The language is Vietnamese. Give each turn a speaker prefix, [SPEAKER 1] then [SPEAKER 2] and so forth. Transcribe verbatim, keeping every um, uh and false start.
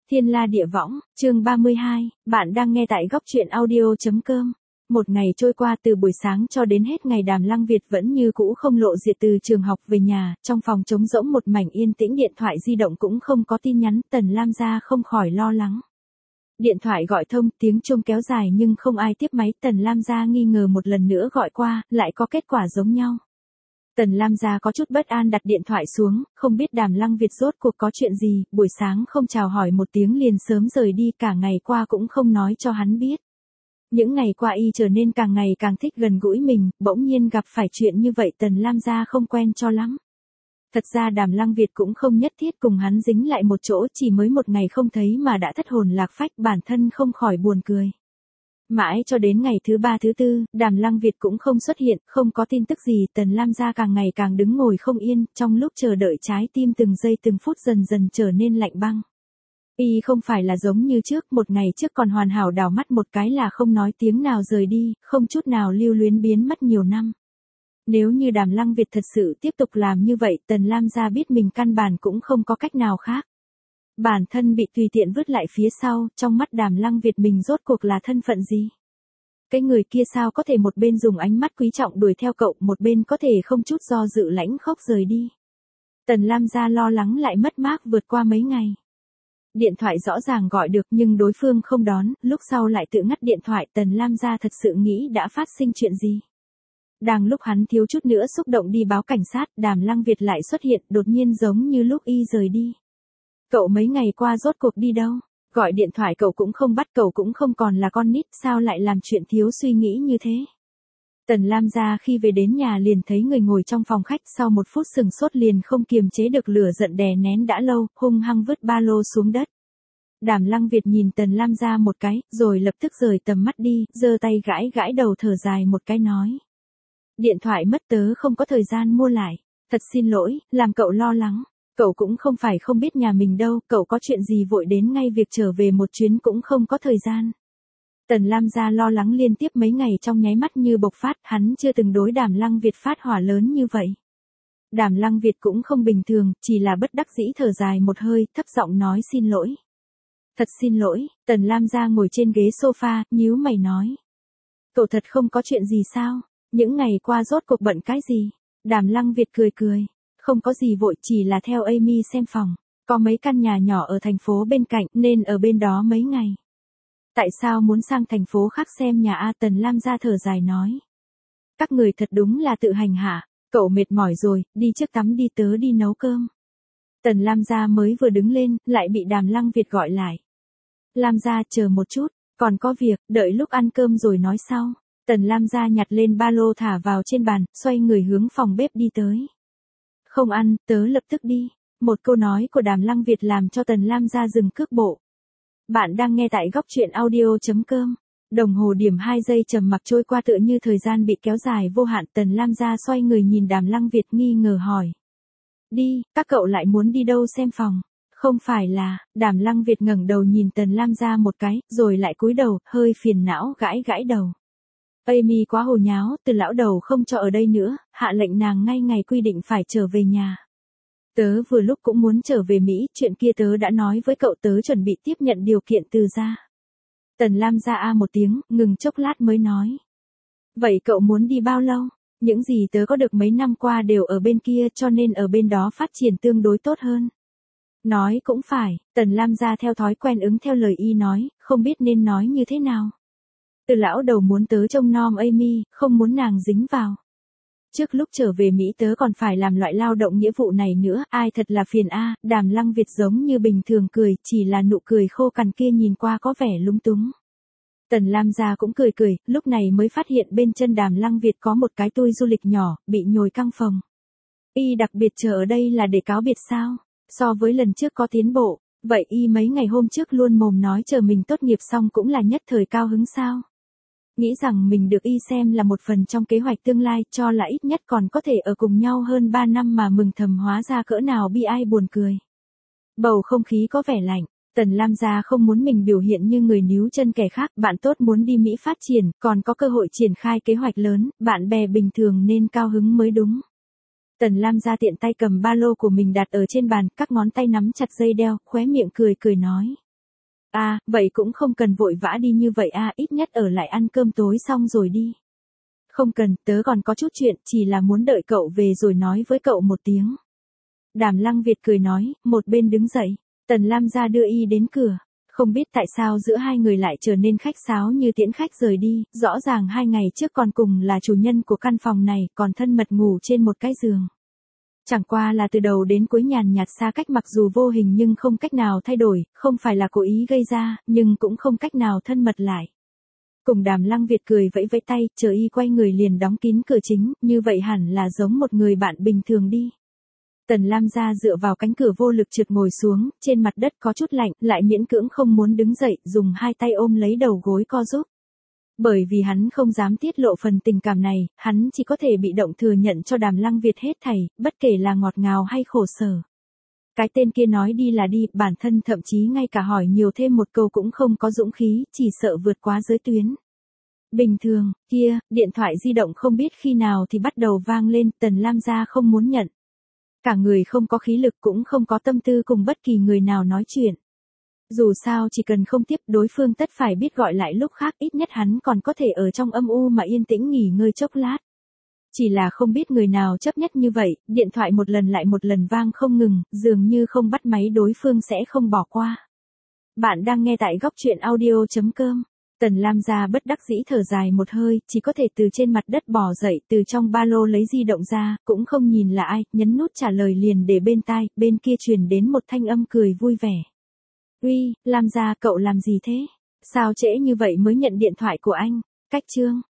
[SPEAKER 1] Thiên La Địa Võng, chương ba mươi hai, bạn đang nghe tại góc truyện audio.com. Một ngày trôi qua từ buổi sáng cho đến hết ngày, Đàm Lăng Việt vẫn như cũ không lộ diện từ trường học về nhà, trong phòng trống rỗng một mảnh yên tĩnh, điện thoại di động cũng không có tin nhắn, Tần Lam gia không khỏi lo lắng. Điện thoại gọi thông, tiếng chuông kéo dài nhưng không ai tiếp máy, Tần Lam gia nghi ngờ một lần nữa gọi qua, lại có kết quả giống nhau. Tần Lam gia có chút bất an đặt điện thoại xuống, không biết Đàm Lăng Việt rốt cuộc có chuyện gì, buổi sáng không chào hỏi một tiếng liền sớm rời đi, cả ngày qua cũng không nói cho hắn biết. Những ngày qua y trở nên càng ngày càng thích gần gũi mình, bỗng nhiên gặp phải chuyện như vậy Tần Lam gia không quen cho lắm. Thật ra Đàm Lăng Việt cũng không nhất thiết cùng hắn dính lại một chỗ, chỉ mới một ngày không thấy mà đã thất hồn lạc phách, bản thân không khỏi buồn cười. Mãi cho đến ngày thứ ba thứ tư, Đàm Lăng Việt cũng không xuất hiện, không có tin tức gì, Tần Lam gia càng ngày càng đứng ngồi không yên, trong lúc chờ đợi trái tim từng giây từng phút dần dần trở nên lạnh băng. Y không phải là giống như trước, một ngày trước còn hoàn hảo, đảo mắt một cái là không nói tiếng nào rời đi, không chút nào lưu luyến, biến mất nhiều năm. Nếu như Đàm Lăng Việt thật sự tiếp tục làm như vậy, Tần Lam gia biết mình căn bản cũng không có cách nào khác. Bản thân bị tùy tiện vứt lại phía sau, trong mắt Đàm Lăng Việt mình rốt cuộc là thân phận gì? Cái người kia sao có thể một bên dùng ánh mắt quý trọng đuổi theo cậu, một bên có thể không chút do dự lãnh khóc rời đi. Tần Lam gia lo lắng lại mất mát vượt qua mấy ngày. Điện thoại rõ ràng gọi được nhưng đối phương không đón, lúc sau lại tự ngắt điện thoại, Tần Lam gia thật sự nghĩ đã phát sinh chuyện gì. Đang lúc hắn thiếu chút nữa xúc động đi báo cảnh sát, Đàm Lăng Việt lại xuất hiện, đột nhiên giống như lúc y rời đi. Cậu mấy ngày qua rốt cuộc đi đâu? Gọi điện thoại cậu cũng không bắt, cậu cũng không còn là con nít, sao lại làm chuyện thiếu suy nghĩ như thế? Tần Lam gia khi về đến nhà liền thấy người ngồi trong phòng khách, sau một phút sừng sốt liền không kiềm chế được lửa giận đè nén đã lâu, hung hăng vứt ba lô xuống đất. Đàm Lăng Việt nhìn Tần Lam gia một cái, rồi lập tức rời tầm mắt đi, giơ tay gãi gãi đầu thở dài một cái nói. Điện thoại mất tớ không có thời gian mua lại, thật xin lỗi, làm cậu lo lắng. Cậu cũng không phải không biết nhà mình đâu, cậu có chuyện gì vội đến ngay việc trở về một chuyến cũng không có thời gian. Tần Lam gia lo lắng liên tiếp mấy ngày trong nháy mắt như bộc phát, hắn chưa từng đối Đàm Lăng Việt phát hỏa lớn như vậy. Đàm Lăng Việt cũng không bình thường, chỉ là bất đắc dĩ thở dài một hơi, thấp giọng nói xin lỗi. Thật xin lỗi, Tần Lam gia ngồi trên ghế sofa, nhíu mày nói. Cậu thật không có chuyện gì sao? Những ngày qua rốt cuộc bận cái gì? Đàm Lăng Việt cười cười. Không có gì vội, chỉ là theo Amy xem phòng. Có mấy căn nhà nhỏ ở thành phố bên cạnh nên ở bên đó mấy ngày. Tại sao muốn sang thành phố khác xem nhà a? Tần Lam gia thở dài nói. Các người thật đúng là tự hành hạ. Cậu mệt mỏi rồi, đi trước tắm đi, tớ đi nấu cơm. Tần Lam gia mới vừa đứng lên, lại bị Đàm Lăng Việt gọi lại. Lam gia chờ một chút, còn có việc, đợi lúc ăn cơm rồi nói sau. Tần Lam gia nhặt lên ba lô thả vào trên bàn, xoay người hướng phòng bếp đi tới. Không ăn, tớ lập tức đi. Một câu nói của Đàm Lăng Việt làm cho Tần Lam gia dừng cước bộ. Bạn đang nghe tại góc truyện audio.com. Đồng hồ điểm hai giây trầm mặc trôi qua tựa như thời gian bị kéo dài vô hạn. Tần Lam gia xoay người nhìn Đàm Lăng Việt nghi ngờ hỏi. Đi, các cậu lại muốn đi đâu xem phòng? Không phải là, Đàm Lăng Việt ngẩng đầu nhìn Tần Lam gia một cái, rồi lại cúi đầu, hơi phiền não gãi gãi đầu. Amy quá hồ nháo, từ lão đầu không cho ở đây nữa, hạ lệnh nàng ngay ngày quy định phải trở về nhà. Tớ vừa lúc cũng muốn trở về Mỹ, chuyện kia tớ đã nói với cậu, tớ chuẩn bị tiếp nhận điều kiện từ gia. Tần Lam gia a một tiếng, ngừng chốc lát mới nói. Vậy cậu muốn đi bao lâu? Những gì tớ có được mấy năm qua đều ở bên kia, cho nên ở bên đó phát triển tương đối tốt hơn. Nói cũng phải, Tần Lam gia theo thói quen ứng theo lời y nói, không biết nên nói như thế nào. Từ lão đầu muốn tớ trông nom Amy, không muốn nàng dính vào. Trước lúc trở về Mỹ tớ còn phải làm loại lao động nghĩa vụ này nữa, ai thật là phiền a. Đàm Lăng Việt giống như bình thường cười, chỉ là nụ cười khô cằn kia nhìn qua có vẻ lúng túng. Tần Lam gia cũng cười cười, lúc này mới phát hiện bên chân Đàm Lăng Việt có một cái tui du lịch nhỏ, bị nhồi căng phồng. Y đặc biệt chờ ở đây là để cáo biệt sao? So với lần trước có tiến bộ, vậy y mấy ngày hôm trước luôn mồm nói chờ mình tốt nghiệp xong cũng là nhất thời cao hứng sao? Nghĩ rằng mình được y xem là một phần trong kế hoạch tương lai, cho là ít nhất còn có thể ở cùng nhau hơn ba năm mà mừng thầm, hóa ra cỡ nào bi ai buồn cười. Bầu không khí có vẻ lạnh, Tần Lam gia không muốn mình biểu hiện như người níu chân kẻ khác, bạn tốt muốn đi Mỹ phát triển, còn có cơ hội triển khai kế hoạch lớn, bạn bè bình thường nên cao hứng mới đúng. Tần Lam gia tiện tay cầm ba lô của mình đặt ở trên bàn, các ngón tay nắm chặt dây đeo, khóe miệng cười cười nói. À, vậy cũng không cần vội vã đi như vậy à, ít nhất ở lại ăn cơm tối xong rồi đi. Không cần, tớ còn có chút chuyện, chỉ là muốn đợi cậu về rồi nói với cậu một tiếng. Đàm Lăng Việt cười nói, một bên đứng dậy, Tần Lam gia đưa y đến cửa. Không biết tại sao giữa hai người lại trở nên khách sáo như tiễn khách rời đi, rõ ràng hai ngày trước còn cùng là chủ nhân của căn phòng này, còn thân mật ngủ trên một cái giường. Chẳng qua là từ đầu đến cuối nhàn nhạt xa cách, mặc dù vô hình nhưng không cách nào thay đổi, không phải là cố ý gây ra, nhưng cũng không cách nào thân mật lại. Cùng Đàm Lăng Việt cười vẫy vẫy tay, chờ y quay người liền đóng kín cửa chính, như vậy hẳn là giống một người bạn bình thường đi. Tần Lam gia dựa vào cánh cửa vô lực trượt ngồi xuống, trên mặt đất có chút lạnh, lại miễn cưỡng không muốn đứng dậy, dùng hai tay ôm lấy đầu gối co giúp. Bởi vì hắn không dám tiết lộ phần tình cảm này, hắn chỉ có thể bị động thừa nhận cho Đàm Lăng Việt hết thảy, bất kể là ngọt ngào hay khổ sở. Cái tên kia nói đi là đi, bản thân thậm chí ngay cả hỏi nhiều thêm một câu cũng không có dũng khí, chỉ sợ vượt quá giới tuyến. Bình thường, kia, điện thoại di động không biết khi nào thì bắt đầu vang lên, Tần Lam gia không muốn nhận. Cả người không có khí lực cũng không có tâm tư cùng bất kỳ người nào nói chuyện. Dù sao chỉ cần không tiếp đối phương tất phải biết gọi lại lúc khác, ít nhất hắn còn có thể ở trong âm u mà yên tĩnh nghỉ ngơi chốc lát. Chỉ là không biết người nào chấp nhất như vậy, điện thoại một lần lại một lần vang không ngừng, dường như không bắt máy đối phương sẽ không bỏ qua. Bạn đang nghe tại góc truyện audio chấm com. Tần Lam gia bất đắc dĩ thở dài một hơi, chỉ có thể từ trên mặt đất bò dậy, từ trong ba lô lấy di động ra, cũng không nhìn là ai, nhấn nút trả lời liền để bên tai, bên kia truyền đến một thanh âm cười vui vẻ. Uy, Lam gia, cậu làm gì thế? Sao trễ như vậy mới nhận điện thoại của anh? Cách chương.